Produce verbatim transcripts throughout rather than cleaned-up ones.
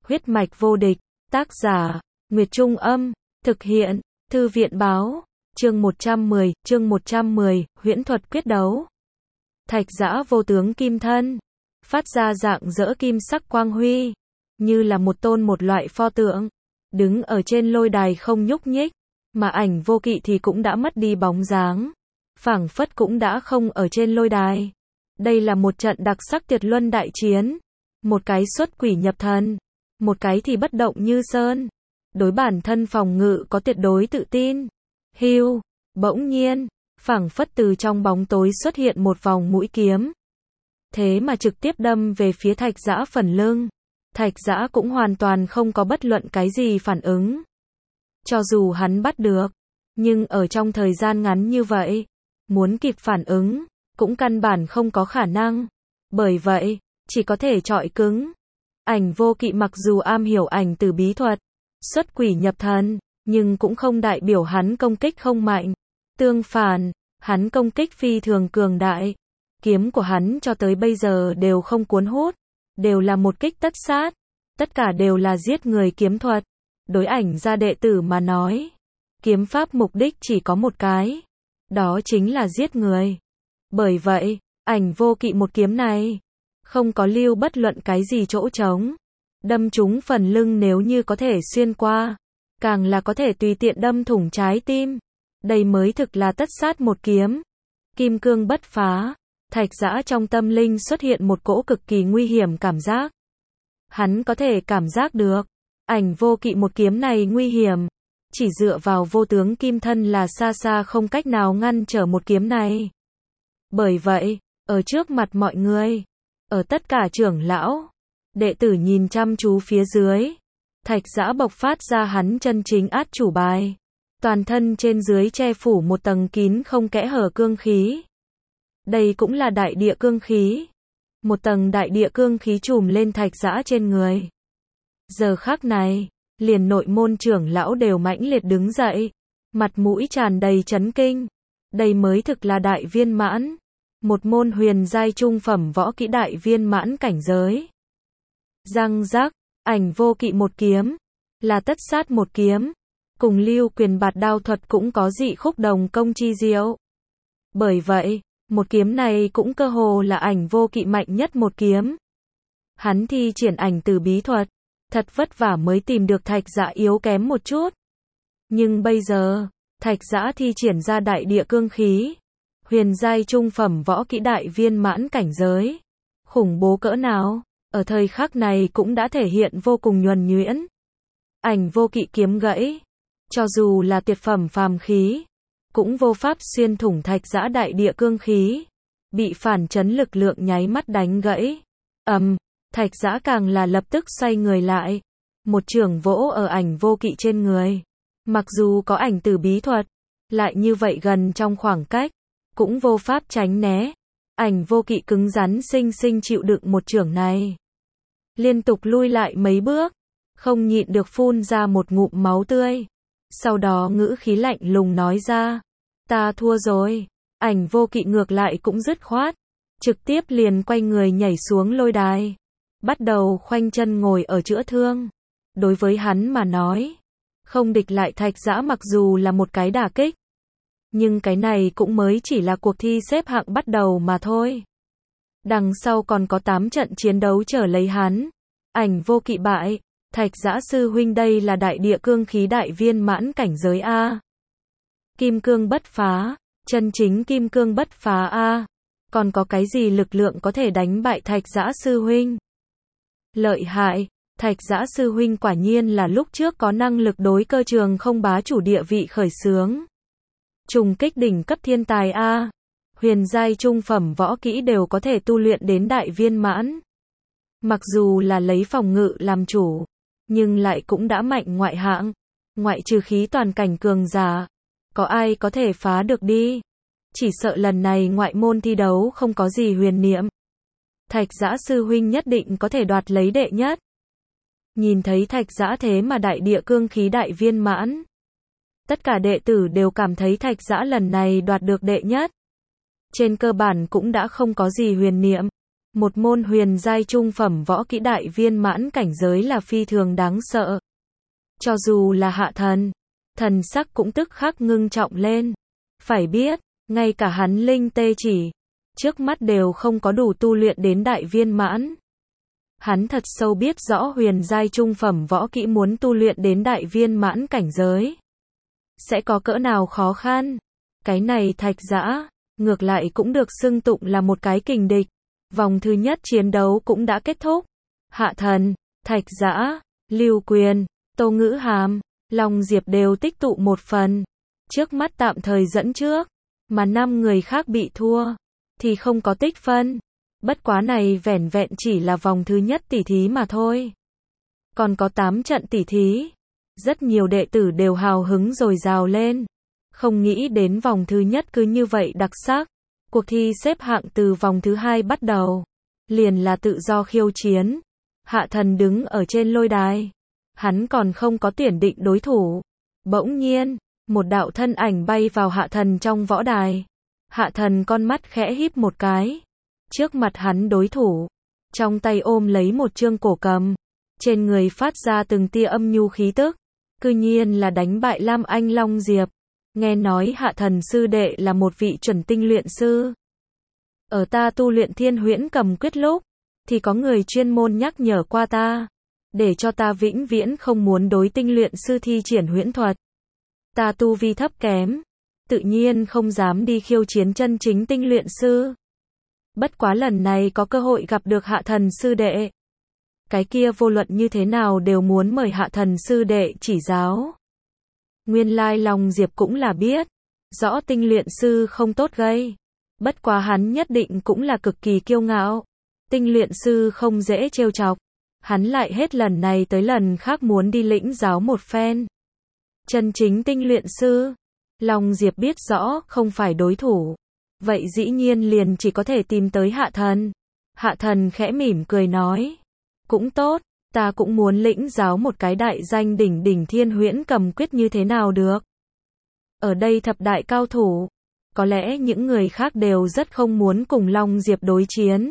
Huyết mạch vô địch, tác giả, Nguyệt Trung Âm, thực hiện, Thư viện Báo, chương một trăm mười, chương một trăm mười, huyễn thuật quyết đấu. Thạch giã vô tướng kim thân, phát ra dạng dỡ kim sắc quang huy, như là một tôn một loại pho tượng, đứng ở trên lôi đài không nhúc nhích, mà Ảnh Vô Kỵ thì cũng đã mất đi bóng dáng, phảng phất cũng đã không ở trên lôi đài. Đây là một trận đặc sắc tuyệt luân đại chiến, một cái xuất quỷ nhập thần, một cái thì bất động như sơn, đối bản thân phòng ngự có tuyệt đối tự tin. Hưu, bỗng nhiên, phảng phất từ trong bóng tối xuất hiện một vòng mũi kiếm, thế mà trực tiếp đâm về phía Thạch giã phần lưng. Thạch giã cũng hoàn toàn không có bất luận cái gì phản ứng. Cho dù hắn bắt được, nhưng ở trong thời gian ngắn như vậy, muốn kịp phản ứng, cũng căn bản không có khả năng. Bởi vậy, chỉ có thể chọi cứng. Ảnh Vô Kỵ mặc dù am hiểu ảnh từ bí thuật, xuất quỷ nhập thần, nhưng cũng không đại biểu hắn công kích không mạnh. Tương phản, hắn công kích phi thường cường đại. Kiếm của hắn cho tới bây giờ đều không cuốn hút, đều là một kích tất sát, tất cả đều là giết người kiếm thuật. Đối Ảnh gia đệ tử mà nói, kiếm pháp mục đích chỉ có một cái, đó chính là giết người. Bởi vậy, Ảnh Vô Kỵ một kiếm này, không có lưu bất luận cái gì chỗ trống, đâm trúng phần lưng nếu như có thể xuyên qua, càng là có thể tùy tiện đâm thủng trái tim. Đây mới thực là tất sát một kiếm. Kim cương bất phá. Thạch giã trong tâm linh xuất hiện một cỗ cực kỳ nguy hiểm cảm giác. Hắn có thể cảm giác được, Ảnh Vô Kỵ một kiếm này nguy hiểm, chỉ dựa vào vô tướng kim thân là xa xa không cách nào ngăn trở một kiếm này. Bởi vậy, ở trước mặt mọi người, ở tất cả trưởng lão, đệ tử nhìn chăm chú phía dưới, Thạch giã bộc phát ra hắn chân chính át chủ bài. Toàn thân trên dưới che phủ một tầng kín không kẽ hở cương khí. Đây cũng là đại địa cương khí. Một tầng đại địa cương khí trùm lên Thạch giã trên người. Giờ khắc này, liền nội môn trưởng lão đều mãnh liệt đứng dậy, mặt mũi tràn đầy chấn kinh. Đây mới thực là đại viên mãn, một môn huyền giai trung phẩm võ kỹ đại viên mãn cảnh giới. Răng rắc, Ảnh Vô Kỵ một kiếm, là tất sát một kiếm, cùng Lưu Quyền Bạt đao thuật cũng có dị khúc đồng công chi diệu. Bởi vậy, một kiếm này cũng cơ hồ là Ảnh Vô Kỵ mạnh nhất một kiếm. Hắn thi triển ảnh từ bí thuật, thật vất vả mới tìm được Thạch giã yếu kém một chút. Nhưng bây giờ, Thạch giã thi triển ra đại địa cương khí, huyền giai trung phẩm võ kỹ đại viên mãn cảnh giới. Khủng bố cỡ nào, ở thời khắc này cũng đã thể hiện vô cùng nhuần nhuyễn. Ảnh Vô Kỵ kiếm gãy, cho dù là tuyệt phẩm phàm khí, cũng vô pháp xuyên thủng Thạch giã đại địa cương khí, bị phản chấn lực lượng nháy mắt đánh gãy. Ầm, um, Thạch giã càng là lập tức xoay người lại, một chưởng vỗ ở Ảnh Vô Kỵ trên người. Mặc dù có ảnh từ bí thuật, lại như vậy gần trong khoảng cách, cũng vô pháp tránh né. Ảnh Vô Kỵ cứng rắn sinh sinh chịu đựng một chưởng này, liên tục lui lại mấy bước, không nhịn được phun ra một ngụm máu tươi. Sau đó ngữ khí lạnh lùng nói ra, ta thua rồi. Ảnh Vô Kỵ ngược lại cũng dứt khoát, trực tiếp liền quay người nhảy xuống lôi đài, bắt đầu khoanh chân ngồi ở chữa thương. Đối với hắn mà nói, không địch lại Thạch giã mặc dù là một cái đả kích, nhưng cái này cũng mới chỉ là cuộc thi xếp hạng bắt đầu mà thôi. Đằng sau còn có tám trận chiến đấu chờ lấy hắn. Ảnh Vô Kỵ bại, Thạch giã sư huynh đây là đại địa cương khí đại viên mãn cảnh giới A. Kim cương bất phá, chân chính kim cương bất phá A. Còn có cái gì lực lượng có thể đánh bại Thạch giã sư huynh? Lợi hại, Thạch giã sư huynh quả nhiên là lúc trước có năng lực đối cơ trường không bá chủ địa vị khởi xướng. Trùng kích đỉnh cấp thiên tài A. Huyền giai trung phẩm võ kỹ đều có thể tu luyện đến đại viên mãn. Mặc dù là lấy phòng ngự làm chủ, nhưng lại cũng đã mạnh ngoại hạng, ngoại trừ khí toàn cảnh cường giả, có ai có thể phá được đi. Chỉ sợ lần này ngoại môn thi đấu không có gì huyền niệm. Thạch giã sư huynh nhất định có thể đoạt lấy đệ nhất. Nhìn thấy Thạch giã thế mà đại địa cương khí đại viên mãn, tất cả đệ tử đều cảm thấy Thạch giã lần này đoạt được đệ nhất. Trên cơ bản cũng đã không có gì huyền niệm. Một môn huyền giai trung phẩm võ kỹ đại viên mãn cảnh giới là phi thường đáng sợ. Cho dù là Hạ Thần, thần sắc cũng tức khắc ngưng trọng lên. Phải biết, ngay cả hắn linh tê chỉ, trước mắt đều không có đủ tu luyện đến đại viên mãn. Hắn thật sâu biết rõ huyền giai trung phẩm võ kỹ muốn tu luyện đến đại viên mãn cảnh giới sẽ có cỡ nào khó khăn. Cái này Thạch Dã, ngược lại cũng được xưng tụng là một cái kình địch. Vòng thứ nhất chiến đấu cũng đã kết thúc. Hạ Thần, Thạch Dã, Lưu Quyền, Tô Ngữ Hàm, Long Diệp đều tích tụ một phần. Trước mắt tạm thời dẫn trước, mà năm người khác bị thua, thì không có tích phân. Bất quá này vẻn vẹn chỉ là vòng thứ nhất tỉ thí mà thôi. Còn có tám trận tỉ thí. Rất nhiều đệ tử đều hào hứng dồi dào lên. Không nghĩ đến vòng thứ nhất cứ như vậy đặc sắc. Cuộc thi xếp hạng từ vòng thứ hai bắt đầu. Liền là tự do khiêu chiến. Hạ Thần đứng ở trên lôi đài. Hắn còn không có tuyển định đối thủ. Bỗng nhiên, một đạo thân ảnh bay vào Hạ Thần trong võ đài. Hạ Thần con mắt khẽ híp một cái. Trước mặt hắn đối thủ, trong tay ôm lấy một chương cổ cầm, trên người phát ra từng tia âm nhu khí tức, cư nhiên là đánh bại Lam Anh Long Diệp. Nghe nói Hạ Thần sư đệ là một vị chuẩn tinh luyện sư. Ở ta tu luyện Thiên Huyễn Cầm Quyết lúc, thì có người chuyên môn nhắc nhở qua ta, để cho ta vĩnh viễn không muốn đối tinh luyện sư thi triển huyễn thuật. Ta tu vi thấp kém, tự nhiên không dám đi khiêu chiến chân chính tinh luyện sư. Bất quá lần này có cơ hội gặp được Hạ Thần sư đệ. Cái kia vô luận như thế nào đều muốn mời Hạ Thần sư đệ chỉ giáo. Nguyên lai Long Diệp cũng là biết, rõ tinh luyện sư không tốt gây. Bất quá hắn nhất định cũng là cực kỳ kiêu ngạo. Tinh luyện sư không dễ trêu chọc. Hắn lại hết lần này tới lần khác muốn đi lĩnh giáo một phen. Chân chính tinh luyện sư, Long Diệp biết rõ không phải đối thủ. Vậy dĩ nhiên liền chỉ có thể tìm tới Hạ Thần. Hạ Thần khẽ mỉm cười nói. Cũng tốt, ta cũng muốn lĩnh giáo một cái đại danh đỉnh đỉnh Thiên Huyễn Cầm Quyết như thế nào được. Ở đây thập đại cao thủ, có lẽ những người khác đều rất không muốn cùng Long Diệp đối chiến.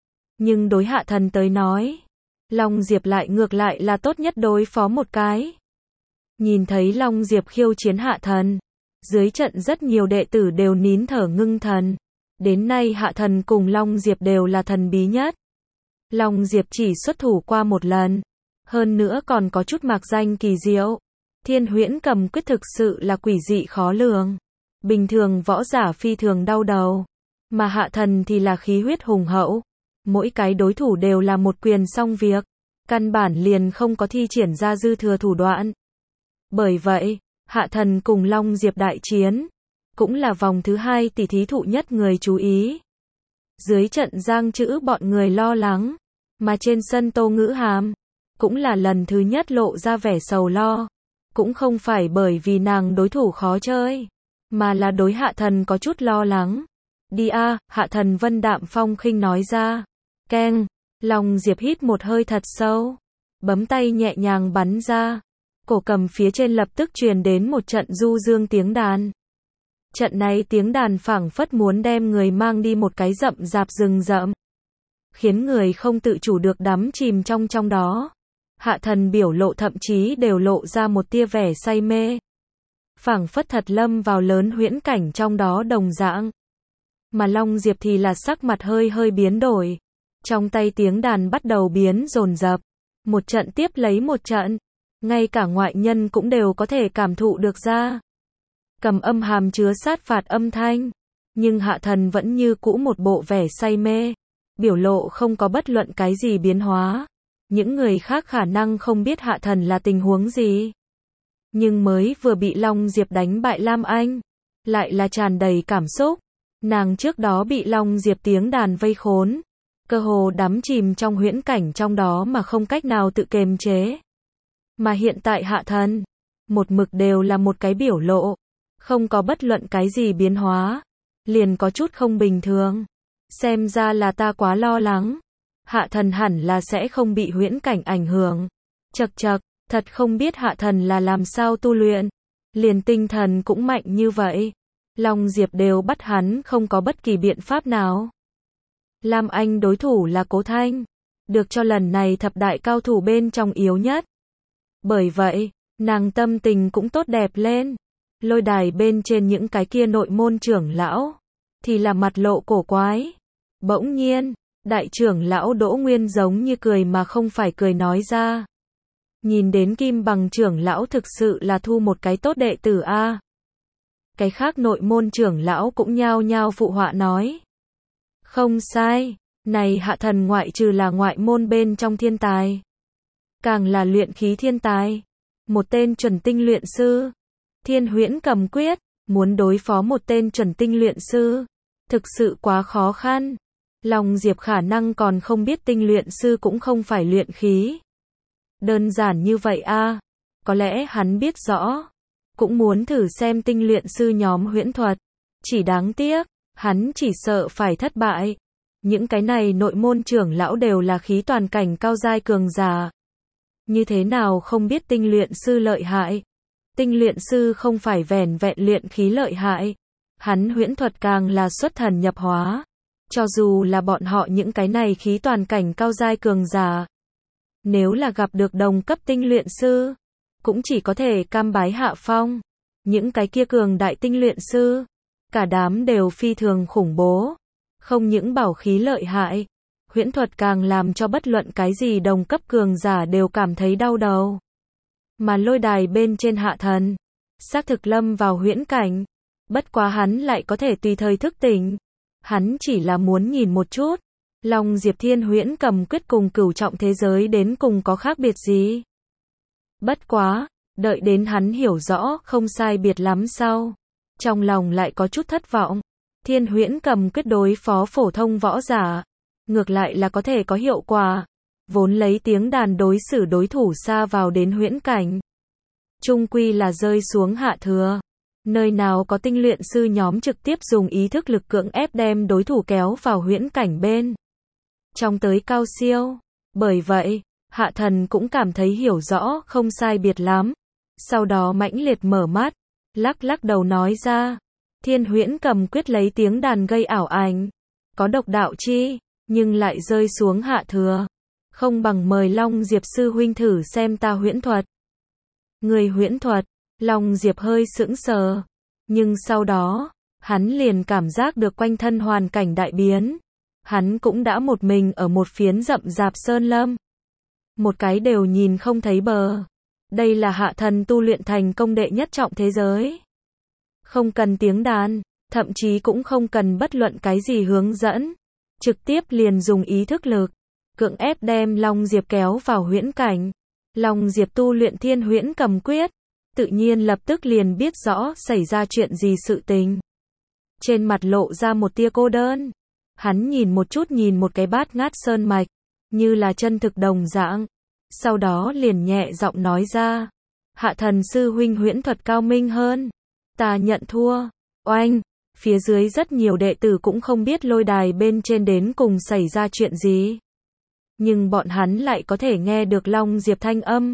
Nhưng đối Hạ Thần tới nói, Long Diệp lại ngược lại là tốt nhất đối phó một cái. Nhìn thấy Long Diệp khiêu chiến Hạ Thần, dưới trận rất nhiều đệ tử đều nín thở ngưng thần. Đến nay Hạ Thần cùng Long Diệp đều là thần bí nhất. Long Diệp chỉ xuất thủ qua một lần. Hơn nữa còn có chút mạc danh kỳ diệu. Thiên Huyễn Cầm Quyết thực sự là quỷ dị khó lường. Bình thường võ giả phi thường đau đầu. Mà Hạ Thần thì là khí huyết hùng hậu. Mỗi cái đối thủ đều là một quyền xong việc. Căn bản liền không có thi triển ra dư thừa thủ đoạn. Bởi vậy, Hạ Thần cùng Long Diệp đại chiến, cũng là vòng thứ hai tỷ thí thụ nhất người chú ý. Dưới trận Giang Trữ bọn người lo lắng, mà trên sân Tô Ngữ Hàm, cũng là lần thứ nhất lộ ra vẻ sầu lo. Cũng không phải bởi vì nàng đối thủ khó chơi, mà là đối Hạ Thần có chút lo lắng. Đi a, Hạ Thần vân đạm phong khinh nói ra. Keng, Long Diệp hít một hơi thật sâu, bấm tay nhẹ nhàng bắn ra. Cổ cầm phía trên lập tức truyền đến một trận du dương tiếng đàn. Trận này tiếng đàn phảng phất muốn đem người mang đi một cái rậm rạp rừng rậm, khiến người không tự chủ được đắm chìm trong trong đó. Hạ Thần biểu lộ thậm chí đều lộ ra một tia vẻ say mê. Phảng phất thật lâm vào lớn huyễn cảnh trong đó đồng dạng. Mà Long Diệp thì là sắc mặt hơi hơi biến đổi. Trong tay tiếng đàn bắt đầu biến dồn dập. Một trận tiếp lấy một trận. Ngay cả ngoại nhân cũng đều có thể cảm thụ được ra. Cầm âm hàm chứa sát phạt âm thanh. Nhưng Hạ Thần vẫn như cũ một bộ vẻ say mê. Biểu lộ không có bất luận cái gì biến hóa. Những người khác khả năng không biết Hạ Thần là tình huống gì. Nhưng mới vừa bị Long Diệp đánh bại Lam Anh. Lại là tràn đầy cảm xúc. Nàng trước đó bị Long Diệp tiếng đàn vây khốn. Cơ hồ đắm chìm trong huyễn cảnh trong đó mà không cách nào tự kiềm chế. Mà hiện tại Hạ Thần, một mực đều là một cái biểu lộ. Không có bất luận cái gì biến hóa. Liền có chút không bình thường. Xem ra là ta quá lo lắng. Hạ Thần hẳn là sẽ không bị huyễn cảnh ảnh hưởng. Chậc chậc, thật không biết Hạ Thần là làm sao tu luyện. Liền tinh thần cũng mạnh như vậy. Long Diệp đều bắt hắn không có bất kỳ biện pháp nào. Lam Anh đối thủ là Cố Thanh, được cho lần này thập đại cao thủ bên trong yếu nhất. Bởi vậy, nàng tâm tình cũng tốt đẹp lên. Lôi đài bên trên những cái kia nội môn trưởng lão, thì là mặt lộ cổ quái. Bỗng nhiên, đại trưởng lão Đỗ Nguyên giống như cười mà không phải cười nói ra. Nhìn đến Kim Bằng trưởng lão thực sự là thu một cái tốt đệ tử a. Cái khác nội môn trưởng lão cũng nhao nhao phụ họa nói. Không sai, này Hạ Thần ngoại trừ là ngoại môn bên trong thiên tài, càng là luyện khí thiên tài. Một tên chuẩn tinh luyện sư, Thiên Huyễn Cầm Quyết, muốn đối phó một tên chuẩn tinh luyện sư, thực sự quá khó khăn. Long Diệp khả năng còn không biết tinh luyện sư cũng không phải luyện khí. Đơn giản như vậy a, có lẽ hắn biết rõ, cũng muốn thử xem tinh luyện sư nhóm huyễn thuật. Chỉ đáng tiếc, hắn chỉ sợ phải thất bại. Những cái này nội môn trưởng lão đều là khí toàn cảnh cao giai cường giả. Như thế nào không biết tinh luyện sư lợi hại? Tinh luyện sư không phải vẻn vẹn luyện khí lợi hại, hắn huyễn thuật càng là xuất thần nhập hóa. Cho dù là bọn họ những cái này khí toàn cảnh cao giai cường giả, nếu là gặp được đồng cấp tinh luyện sư, cũng chỉ có thể cam bái hạ phong. Những cái kia cường đại tinh luyện sư, cả đám đều phi thường khủng bố, không những bảo khí lợi hại, huyễn thuật càng làm cho bất luận cái gì đồng cấp cường giả đều cảm thấy đau đầu. Mà lôi đài bên trên Hạ Thần, xác thực lâm vào huyễn cảnh, bất quá hắn lại có thể tùy thời thức tỉnh. Hắn chỉ là muốn nhìn một chút, Long Diệp Thiên Huyễn Cầm Quyết cùng cửu trọng thế giới đến cùng có khác biệt gì. Bất quá, đợi đến hắn hiểu rõ không sai biệt lắm sau, trong lòng lại có chút thất vọng. Thiên Huyễn Cầm Quyết đối phó phổ thông võ giả, ngược lại là có thể có hiệu quả. Vốn lấy tiếng đàn đối xử đối thủ xa vào đến huyễn cảnh, chung quy là rơi xuống hạ thừa. Nơi nào có tinh luyện sư nhóm trực tiếp dùng ý thức lực cưỡng ép đem đối thủ kéo vào huyễn cảnh bên trong tới cao siêu. Bởi vậy, Hạ Thần cũng cảm thấy hiểu rõ không sai biệt lắm. Sau đó mãnh liệt mở mắt, lắc lắc đầu nói ra. Thiên Huyễn Cầm Quyết lấy tiếng đàn gây ảo ảnh, có độc đạo chi, nhưng lại rơi xuống hạ thừa. Không bằng mời Long Diệp sư huynh thử xem ta huyễn thuật. Người huyễn thuật, Long Diệp hơi sững sờ, nhưng sau đó, hắn liền cảm giác được quanh thân hoàn cảnh đại biến. Hắn cũng đã một mình ở một phiến rậm rạp sơn lâm. Một cái đều nhìn không thấy bờ. Đây là Hạ Thần tu luyện thành công đệ nhất trọng thế giới. Không cần tiếng đàn, thậm chí cũng không cần bất luận cái gì hướng dẫn. Trực tiếp liền dùng ý thức lực, cưỡng ép đem Long Diệp kéo vào huyễn cảnh. Long Diệp tu luyện Thiên Huyễn Cầm Quyết, tự nhiên lập tức liền biết rõ xảy ra chuyện gì sự tình. Trên mặt lộ ra một tia cô đơn. Hắn nhìn một chút nhìn một cái bát ngát sơn mạch, như là chân thực đồng dạng. Sau đó liền nhẹ giọng nói ra. Hạ Thần sư huynh huyễn thuật cao minh hơn. Ta nhận thua. Oanh, phía dưới rất nhiều đệ tử cũng không biết lôi đài bên trên đến cùng xảy ra chuyện gì. Nhưng bọn hắn lại có thể nghe được Long Diệp thanh âm.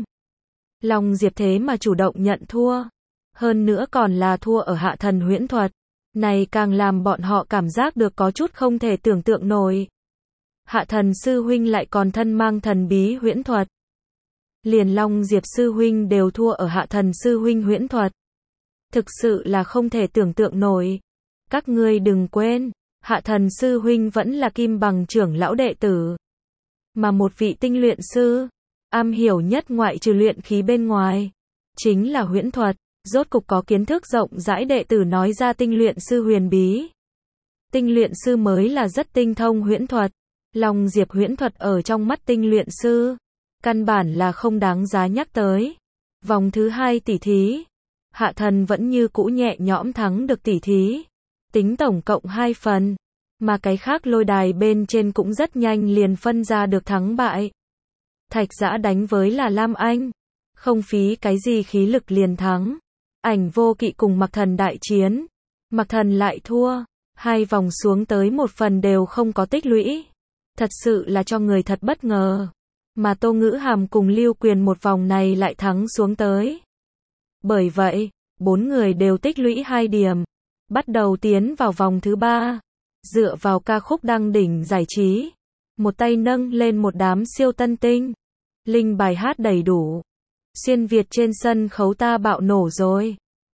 Long Diệp thế mà chủ động nhận thua. Hơn nữa còn là thua ở Hạ Thần huyễn thuật. Này càng làm bọn họ cảm giác được có chút không thể tưởng tượng nổi. Hạ Thần sư huynh lại còn thân mang thần bí huyễn thuật. Liền Long Diệp sư huynh đều thua ở Hạ Thần sư huynh huyễn thuật. Thực sự là không thể tưởng tượng nổi. Các ngươi đừng quên, Hạ Thần sư huynh vẫn là Kim Bằng trưởng lão đệ tử. Mà một vị tinh luyện sư, am hiểu nhất ngoại trừ luyện khí bên ngoài, chính là huyễn thuật. Rốt cục có kiến thức rộng rãi đệ tử nói ra tinh luyện sư huyền bí. Tinh luyện sư mới là rất tinh thông huyễn thuật. Long Diệp huyễn thuật ở trong mắt tinh luyện sư, căn bản là không đáng giá nhắc tới. Vòng thứ hai tỷ thí, Hạ Thần vẫn như cũ nhẹ nhõm thắng được tỷ thí. Tính tổng cộng hai phần, mà cái khác lôi đài bên trên cũng rất nhanh liền phân ra được thắng bại. Thạch Dã đánh với là Lam Anh, không phí cái gì khí lực liền thắng. Ảnh Vô Kỵ cùng Mặc Thần đại chiến, Mặc Thần lại thua, hai vòng xuống tới một phần đều không có tích lũy. Thật sự là cho người thật bất ngờ. Mà Tô Ngữ Hàm cùng Lưu Quyền một vòng này lại thắng xuống tới. Bởi vậy, bốn người đều tích lũy hai điểm, bắt đầu tiến vào vòng thứ ba. Dựa vào ca khúc đăng đỉnh giải trí, một tay nâng lên một đám siêu tân tinh. Linh bài hát đầy đủ. Xuyên Việt trên sân khấu ta bạo nổ rồi.